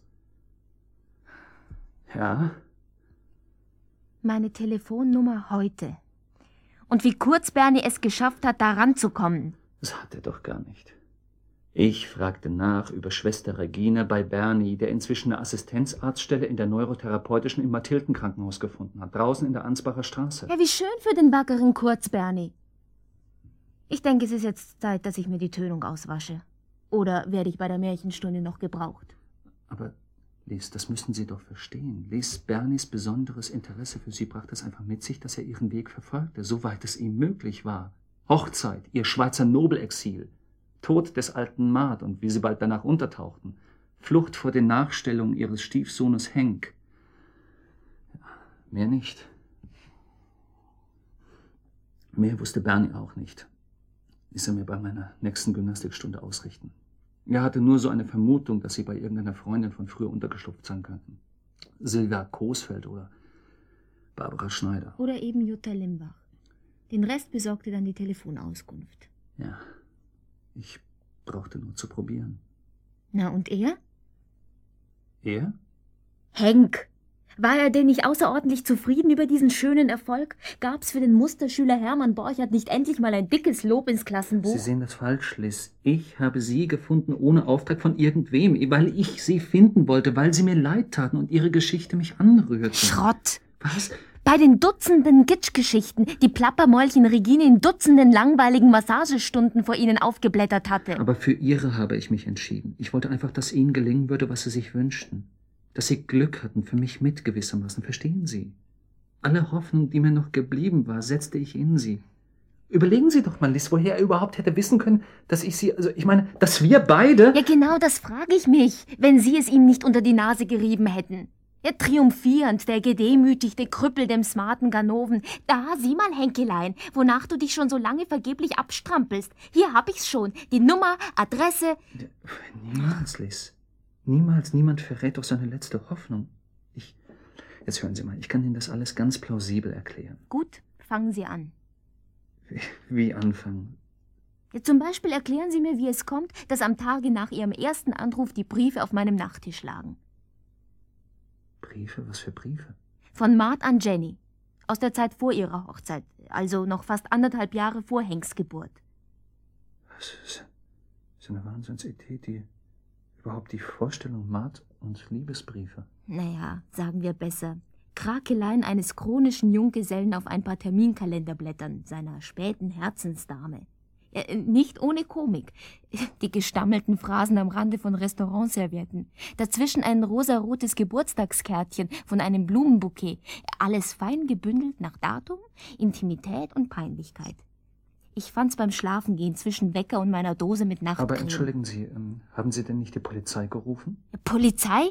Ja? Meine Telefonnummer heute. Und wie kurz Bernie es geschafft hat, da ranzukommen. Das hat er doch gar nicht. Ich fragte nach über Schwester Regine bei Bernie, der inzwischen eine Assistenzarztstelle in der neurotherapeutischen im Mathilden-Krankenhaus gefunden hat, draußen in der Ansbacher Straße. Ja, wie schön für den wackeren Kurz, Bernie. Ich denke, es ist jetzt Zeit, dass ich mir die Tönung auswasche. Oder werde ich bei der Märchenstunde noch gebraucht? Aber, Liz, das müssen Sie doch verstehen. Liz, Bernies besonderes Interesse für Sie brachte es einfach mit sich, dass er ihren Weg verfolgte, soweit es ihm möglich war. Hochzeit, ihr Schweizer Nobelexil, Tod des alten Maat und wie sie bald danach untertauchten, Flucht vor den Nachstellungen ihres Stiefsohnes Henk. Ja, mehr nicht. Mehr wusste Bernie auch nicht. Ließ er mir bei meiner nächsten Gymnastikstunde ausrichten. Er hatte nur so eine Vermutung, dass sie bei irgendeiner Freundin von früher untergeschlupft sein könnten. Silvia Coesfeld oder Barbara Schneider. Oder eben Jutta Limbach. Den Rest besorgte dann die Telefonauskunft. Ja, ich brauchte nur zu probieren. Na, und er? Er? Henk! War er denn nicht außerordentlich zufrieden über diesen schönen Erfolg? Gab's für den Musterschüler Hermann Borchert nicht endlich mal ein dickes Lob ins Klassenbuch? Sie sehen das falsch, Liz. Ich habe Sie gefunden ohne Auftrag von irgendwem, weil ich Sie finden wollte, weil Sie mir leid taten und Ihre Geschichte mich anrührte. Schrott! Was? Bei den Dutzenden Gitschgeschichten, die Plappermäulchen Regine in Dutzenden langweiligen Massagestunden vor Ihnen aufgeblättert hatte. Aber für Ihre habe ich mich entschieden. Ich wollte einfach, dass Ihnen gelingen würde, was Sie sich wünschten. Dass Sie Glück hatten, für mich mit gewissermaßen. Verstehen Sie? Alle Hoffnung, die mir noch geblieben war, setzte ich in Sie. Überlegen Sie doch mal, Liz, woher er überhaupt hätte wissen können, dass ich Sie, also ich meine, dass wir beide... Ja, genau, das frage ich mich, wenn Sie es ihm nicht unter die Nase gerieben hätten. Ja, triumphierend, der gedemütigte Krüppel dem smarten Ganoven. Da, sieh mal, Henkelein, wonach du dich schon so lange vergeblich abstrampelst. Hier hab ich's schon, die Nummer, Adresse... Niemals, Liz. Niemals, niemand verrät doch seine letzte Hoffnung. Jetzt hören Sie mal, ich kann Ihnen das alles ganz plausibel erklären. Gut, fangen Sie an. Wie anfangen? Ja, zum Beispiel erklären Sie mir, wie es kommt, dass am Tage nach Ihrem ersten Anruf die Briefe auf meinem Nachttisch lagen. Briefe? Was für Briefe? Von Maat an Jenny. Aus der Zeit vor ihrer Hochzeit, also noch fast 1,5 Jahre vor Henks Geburt. Das ist eine Wahnsinnsidee, überhaupt die Vorstellung Maat und Liebesbriefe. Naja, sagen wir besser. Krakeleien eines chronischen Junggesellen auf ein paar Terminkalenderblättern seiner späten Herzensdame. Nicht ohne Komik. Die gestammelten Phrasen am Rande von Restaurantservietten. Dazwischen ein rosarotes Geburtstagskärtchen von einem Blumenbouquet. Alles fein gebündelt nach Datum, Intimität und Peinlichkeit. Ich fand's beim Schlafengehen zwischen Wecker und meiner Dose mit Nachtcreme. Aber entschuldigen Sie, haben Sie denn nicht die Polizei gerufen? Polizei?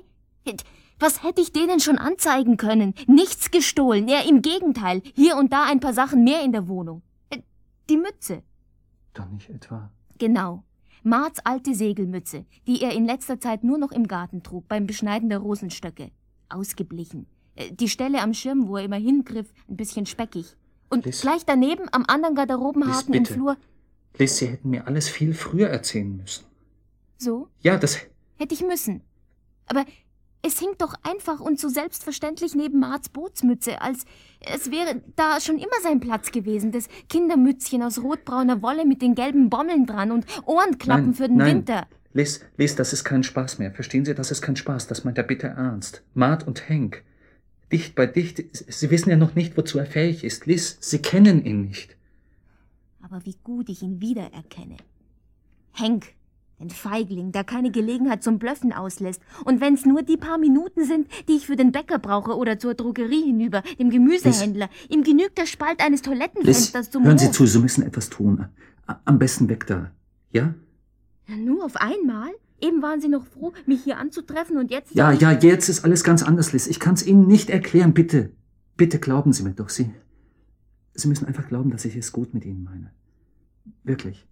Was hätte ich denen schon anzeigen können? Nichts gestohlen, eher im Gegenteil. Hier und da ein paar Sachen mehr in der Wohnung. Die Mütze. Doch nicht etwa... Genau. Maats alte Segelmütze, die er in letzter Zeit nur noch im Garten trug, beim Beschneiden der Rosenstöcke. Ausgeblichen. Die Stelle am Schirm, wo er immer hingriff, ein bisschen speckig. Und Liz, gleich daneben, am anderen Garderobenhaken im Flur... Liz, Sie hätten mir alles viel früher erzählen müssen. So? Ja, das... Hätte ich müssen. Aber es hing doch einfach und so selbstverständlich neben Maats Bootsmütze, als es wäre da schon immer sein Platz gewesen. Das Kindermützchen aus rotbrauner Wolle mit den gelben Bommeln dran und Ohrenklappen für den Winter. Liz, das ist kein Spaß mehr. Verstehen Sie, das ist kein Spaß. Das meint er bitter ernst. Maat und Henk. Dicht bei dicht. Sie wissen ja noch nicht, wozu er fähig ist. Liz, Sie kennen ihn nicht. Aber wie gut ich ihn wiedererkenne. Henk. Ein Feigling, der keine Gelegenheit zum Blöffen auslässt. Und wenn's nur die paar Minuten sind, die ich für den Bäcker brauche oder zur Drogerie hinüber, dem Gemüsehändler, ihm genügt der Spalt eines Toilettenfensters zum hören Hof. Sie zu, Sie müssen etwas tun. Am besten weg da. Ja? Nur auf einmal? Eben waren Sie noch froh, mich hier anzutreffen und jetzt... Ja, jetzt ist alles ganz anders, Liz. Ich kann's Ihnen nicht erklären, bitte. Bitte glauben Sie mir doch. Sie müssen einfach glauben, dass ich es gut mit Ihnen meine. Wirklich.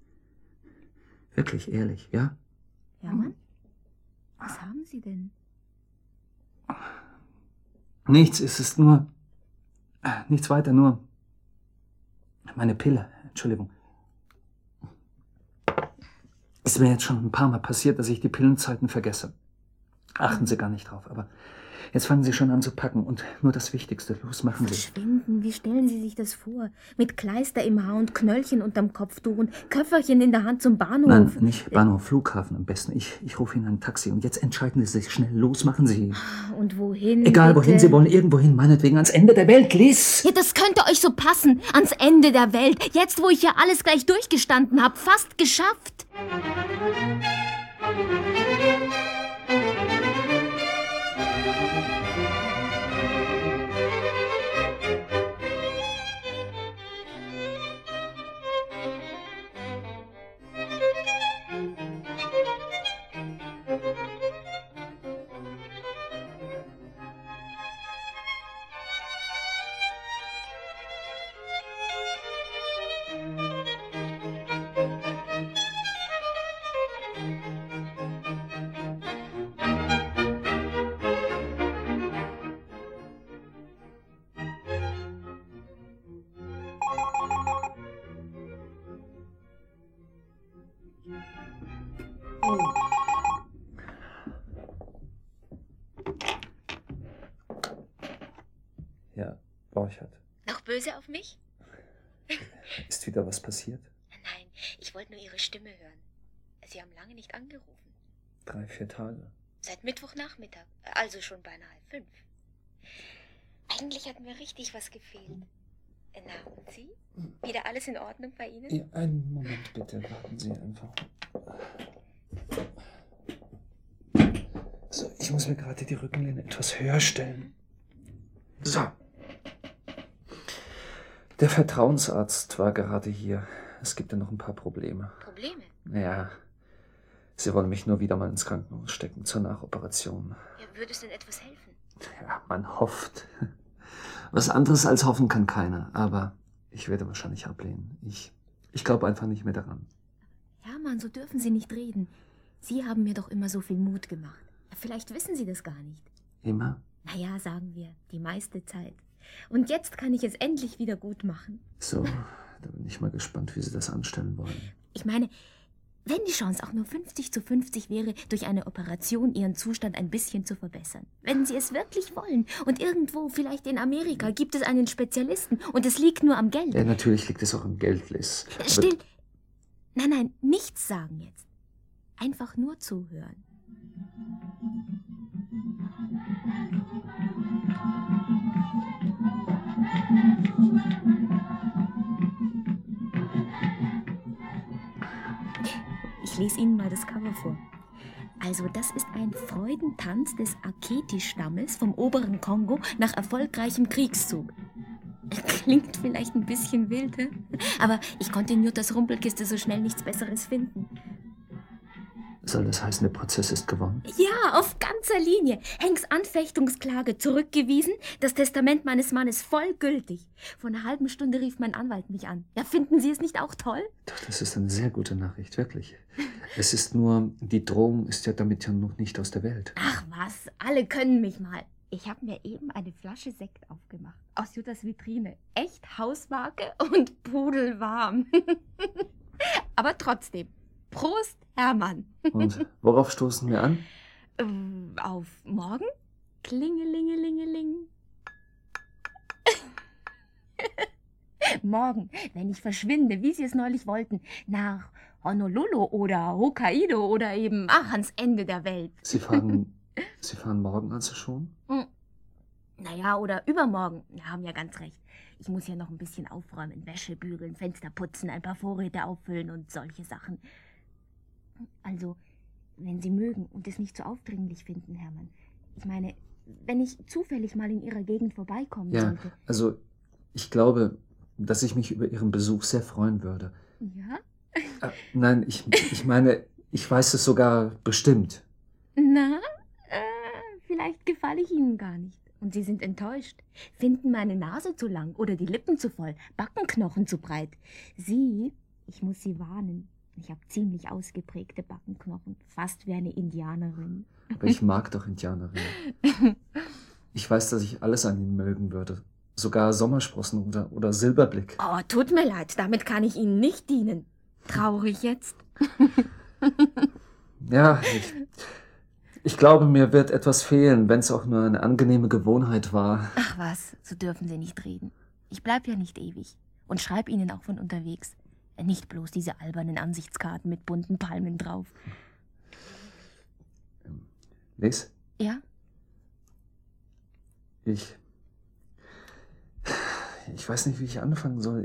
Wirklich, ehrlich, ja? Hermann? Was haben Sie denn? Nichts, es ist nur... Nichts weiter, nur... Meine Pille, Entschuldigung. Ist mir jetzt schon ein paar Mal passiert, dass ich die Pillenzeiten vergesse. Achten Sie gar nicht drauf, aber jetzt fangen Sie schon an zu packen und nur das Wichtigste. Los, machen Sie. Verschwinden, wie stellen Sie sich das vor? Mit Kleister im Haar und Knöllchen unterm Kopftuch und Köfferchen in der Hand zum Bahnhof. Nein, nicht Bahnhof, Flughafen am besten. Ich rufe Ihnen ein Taxi und jetzt entscheiden Sie sich schnell. Los, machen Sie. Und wohin? Egal, bitte? wohin Sie wollen, irgendwohin, meinetwegen ans Ende der Welt, Liz. Ja, das könnte euch so passen. Ans Ende der Welt. Jetzt, wo ich ja alles gleich durchgestanden habe. Fast geschafft. Ja, Borchert. Noch böse auf mich? Ist wieder was passiert? Nein, ich wollte nur Ihre Stimme hören. Sie haben lange nicht angerufen. 3-4 Tage. Seit Mittwochnachmittag, also schon beinahe 5. Eigentlich hat mir richtig was gefehlt. Na, und Sie? Wieder alles in Ordnung bei Ihnen? Ja, einen Moment bitte, warten Sie einfach. So, ich muss mir gerade die Rückenlehne etwas höher stellen. So. Der Vertrauensarzt war gerade hier. Es gibt ja noch ein paar Probleme. Probleme? Ja, sie wollen mich nur wieder mal ins Krankenhaus stecken zur Nachoperation. Ja, würde es denn etwas helfen? Ja, man hofft. Was anderes als hoffen kann keiner, aber ich werde wahrscheinlich ablehnen. Ich glaube einfach nicht mehr daran. Hermann, so dürfen Sie nicht reden. Sie haben mir doch immer so viel Mut gemacht. Vielleicht wissen Sie das gar nicht. Immer? Naja, sagen wir, die meiste Zeit. Und jetzt kann ich es endlich wieder gut machen. So, da bin ich mal gespannt, wie Sie das anstellen wollen. Ich meine, wenn die Chance auch nur 50-50 wäre, durch eine Operation Ihren Zustand ein bisschen zu verbessern. Wenn Sie es wirklich wollen. Und irgendwo, vielleicht in Amerika, gibt es einen Spezialisten und es liegt nur am Geld. Ja, natürlich liegt es auch am Geld, Liz. Still! Nein, nichts sagen jetzt. Einfach nur zuhören. Ich lese Ihnen mal das Cover vor. Also, das ist ein Freudentanz des Aketi-Stammes vom oberen Kongo nach erfolgreichem Kriegszug. Klingt vielleicht ein bisschen wild, hä? Aber ich konnte in Juttas Rumpelkiste so schnell nichts Besseres finden. Soll das heißen, der Prozess ist gewonnen? Ja, auf ganzer Linie. Henks Anfechtungsklage zurückgewiesen, das Testament meines Mannes voll gültig. Vor einer halben Stunde rief mein Anwalt mich an. Ja, finden Sie es nicht auch toll? Doch, das ist eine sehr gute Nachricht, wirklich. Es ist nur, die Drohung ist ja damit ja noch nicht aus der Welt. Ach was, alle können mich mal. Ich habe mir eben eine Flasche Sekt aufgemacht. Aus Juttas Vitrine. Echt Hausmarke und pudelwarm. Aber trotzdem. Prost, Hermann. Und worauf stoßen wir an? Auf morgen? Klingelingelingeling. Morgen, wenn ich verschwinde, wie Sie es neulich wollten, nach Honolulu oder Hokkaido oder eben, ans Ende der Welt. Sie fahren morgen also schon? Naja, oder übermorgen. Ja, haben ja ganz recht. Ich muss ja noch ein bisschen aufräumen, Wäsche bügeln, Fenster putzen, ein paar Vorräte auffüllen und solche Sachen. Also, wenn Sie mögen und es nicht so aufdringlich finden, Hermann. Ich meine, wenn ich zufällig mal in Ihrer Gegend vorbeikommen sollte. Also, ich glaube, dass ich mich über Ihren Besuch sehr freuen würde. Ja? Nein, ich meine, ich weiß es sogar bestimmt. Na, vielleicht gefalle ich Ihnen gar nicht. Und Sie sind enttäuscht. Finden meine Nase zu lang oder die Lippen zu voll, Backenknochen zu breit. Ich muss Sie warnen. Ich habe ziemlich ausgeprägte Backenknochen, fast wie eine Indianerin. Aber ich mag doch Indianerinnen. Ich weiß, dass ich alles an ihnen mögen würde. Sogar Sommersprossen oder Silberblick. Oh, tut mir leid, damit kann ich Ihnen nicht dienen. Traurig jetzt? Ja, ich glaube, mir wird etwas fehlen, wenn es auch nur eine angenehme Gewohnheit war. Ach was, so dürfen Sie nicht reden. Ich bleib ja nicht ewig und schreib Ihnen auch von unterwegs. Nicht bloß diese albernen Ansichtskarten mit bunten Palmen drauf. Liz? Ja? Ich weiß nicht, wie ich anfangen soll.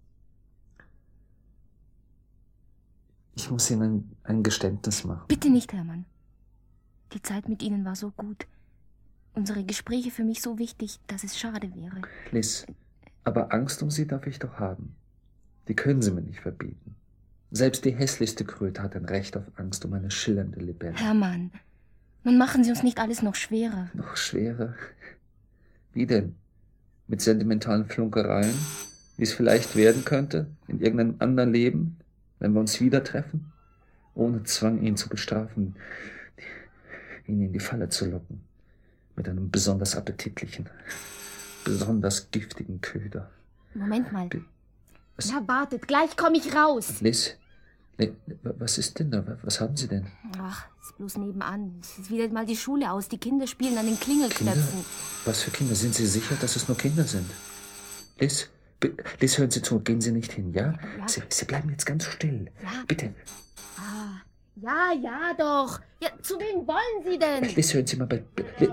Ich muss Ihnen ein Geständnis machen. Bitte nicht, Hermann. Die Zeit mit Ihnen war so gut. Unsere Gespräche für mich so wichtig, dass es schade wäre. Liz, aber Angst um Sie darf ich doch haben. Die können Sie mir nicht verbieten. Selbst die hässlichste Kröte hat ein Recht auf Angst um eine schillernde Libelle. Hermann, nun machen Sie uns nicht alles noch schwerer. Noch schwerer? Wie denn? Mit sentimentalen Flunkereien? Wie es vielleicht werden könnte in irgendeinem anderen Leben, wenn wir uns wieder treffen? Ohne Zwang, ihn zu bestrafen, ihn in die Falle zu locken. Mit einem besonders appetitlichen, besonders giftigen Köder. Moment mal. Was? Na, wartet, gleich komme ich raus. Liz, was ist denn da? Was haben Sie denn? Ach, ist bloß nebenan. Es ist wieder mal die Schule aus. Die Kinder spielen an den Klingelknöpfen. Was für Kinder? Sind Sie sicher, dass es nur Kinder sind? Liz, Liz, hören Sie zu. Gehen Sie nicht hin, ja? Ja. Sie bleiben jetzt ganz still. Ja. Bitte. Ah, ja doch. Ja, zu wem wollen Sie denn? Liz, hören Sie mal bei...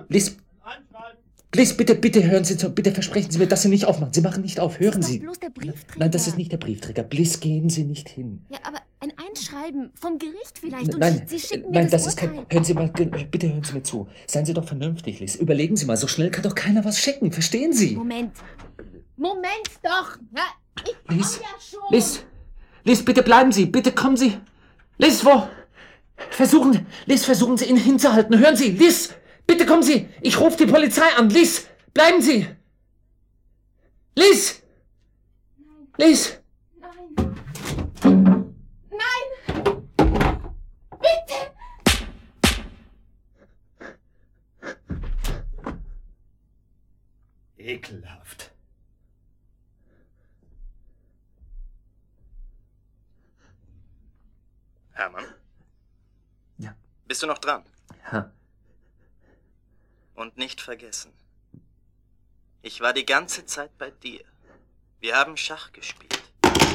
Liz, bitte hören Sie zu. Bitte versprechen Sie mir, dass Sie nicht aufmachen. Sie machen nicht auf. Hören Das ist Sie. doch bloß der Briefträger. Nein, das ist nicht der Briefträger. Liz, gehen Sie nicht hin. Ja, aber ein Einschreiben vom Gericht vielleicht. Und Nein, Sie schicken mir nein, das das ist Urteil. kein... Hören Sie mal, bitte hören Sie mir zu. Seien Sie doch vernünftig, Liz. Überlegen Sie mal, so schnell kann doch keiner was schicken. Verstehen Sie? Moment doch. Ja, ich komm Liz, ja schon. Liz, bitte bleiben Sie. Bitte kommen Sie. Liz, wo? Versuchen Sie, ihn hinzuhalten. Hören Sie, Liz, bitte kommen Sie. Ich rufe die Polizei an. Liz, bleiben Sie. Liz! Liz! Nein! Bitte! Ekelhaft. Hermann? Ja. Bist du noch dran? Ja. Und nicht vergessen. Ich war die ganze Zeit bei dir. Wir haben Schach gespielt.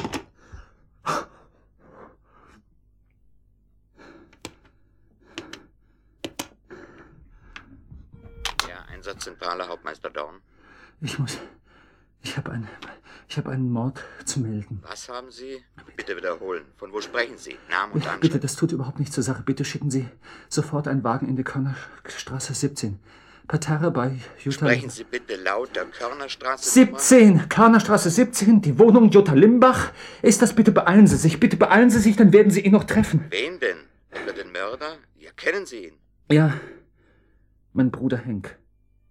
Ja, Einsatzzentrale, Hauptmeister Dorn. Ich habe einen Mord zu melden. Was haben Sie? Bitte wiederholen. Von wo sprechen Sie? Namen und Anschrift. Bitte, das tut überhaupt nichts zur Sache. Bitte schicken Sie sofort einen Wagen in die Körnerstraße 17. Parterre bei Jutta... Sprechen Sie bitte lauter. Körnerstraße 17! Körnerstraße 17, die Wohnung Jutta Limbach. Ist das bitte? Beeilen Sie sich. Bitte beeilen Sie sich, dann werden Sie ihn noch treffen. Wen denn? Etwa den Mörder? Ja, kennen Sie ihn? Ja, mein Bruder Henk.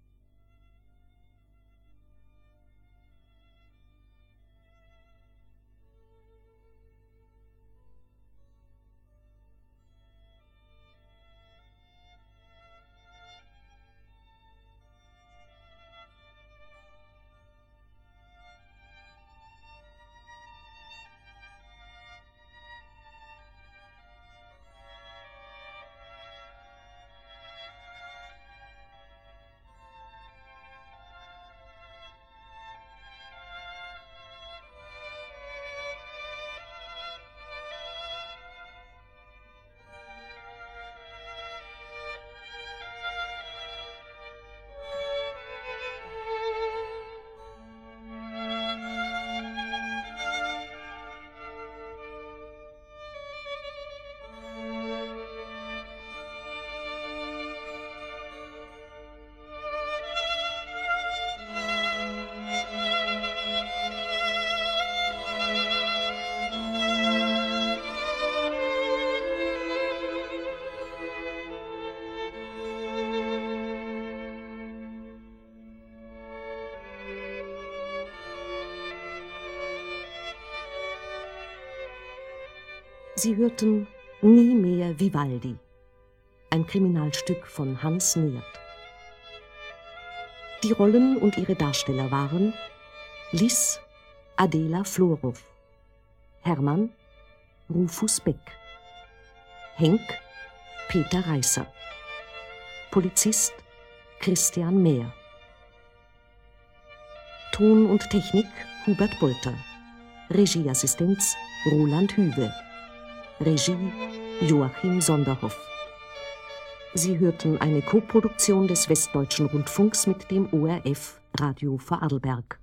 Sie hörten Nie mehr Vivaldi, ein Kriminalstück von Hans Neert. Die Rollen und ihre Darsteller waren Liz Adela Florow, Hermann Rufus Beck, Henk Peter Reißer. Polizist Christian Mehr. Ton und Technik Hubert Bolter. Regieassistenz Roland Hüwe. Regie Joachim Sonderhoff. Sie hörten eine Koproduktion des Westdeutschen Rundfunks mit dem ORF Radio Vorarlberg.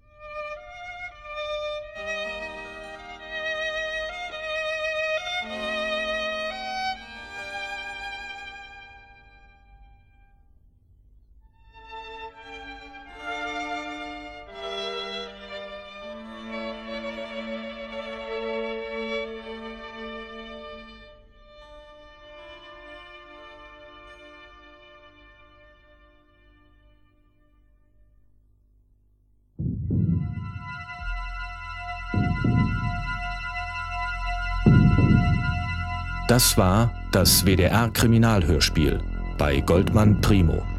Das war das WDR Kriminalhörspiel bei Goldmann Primo.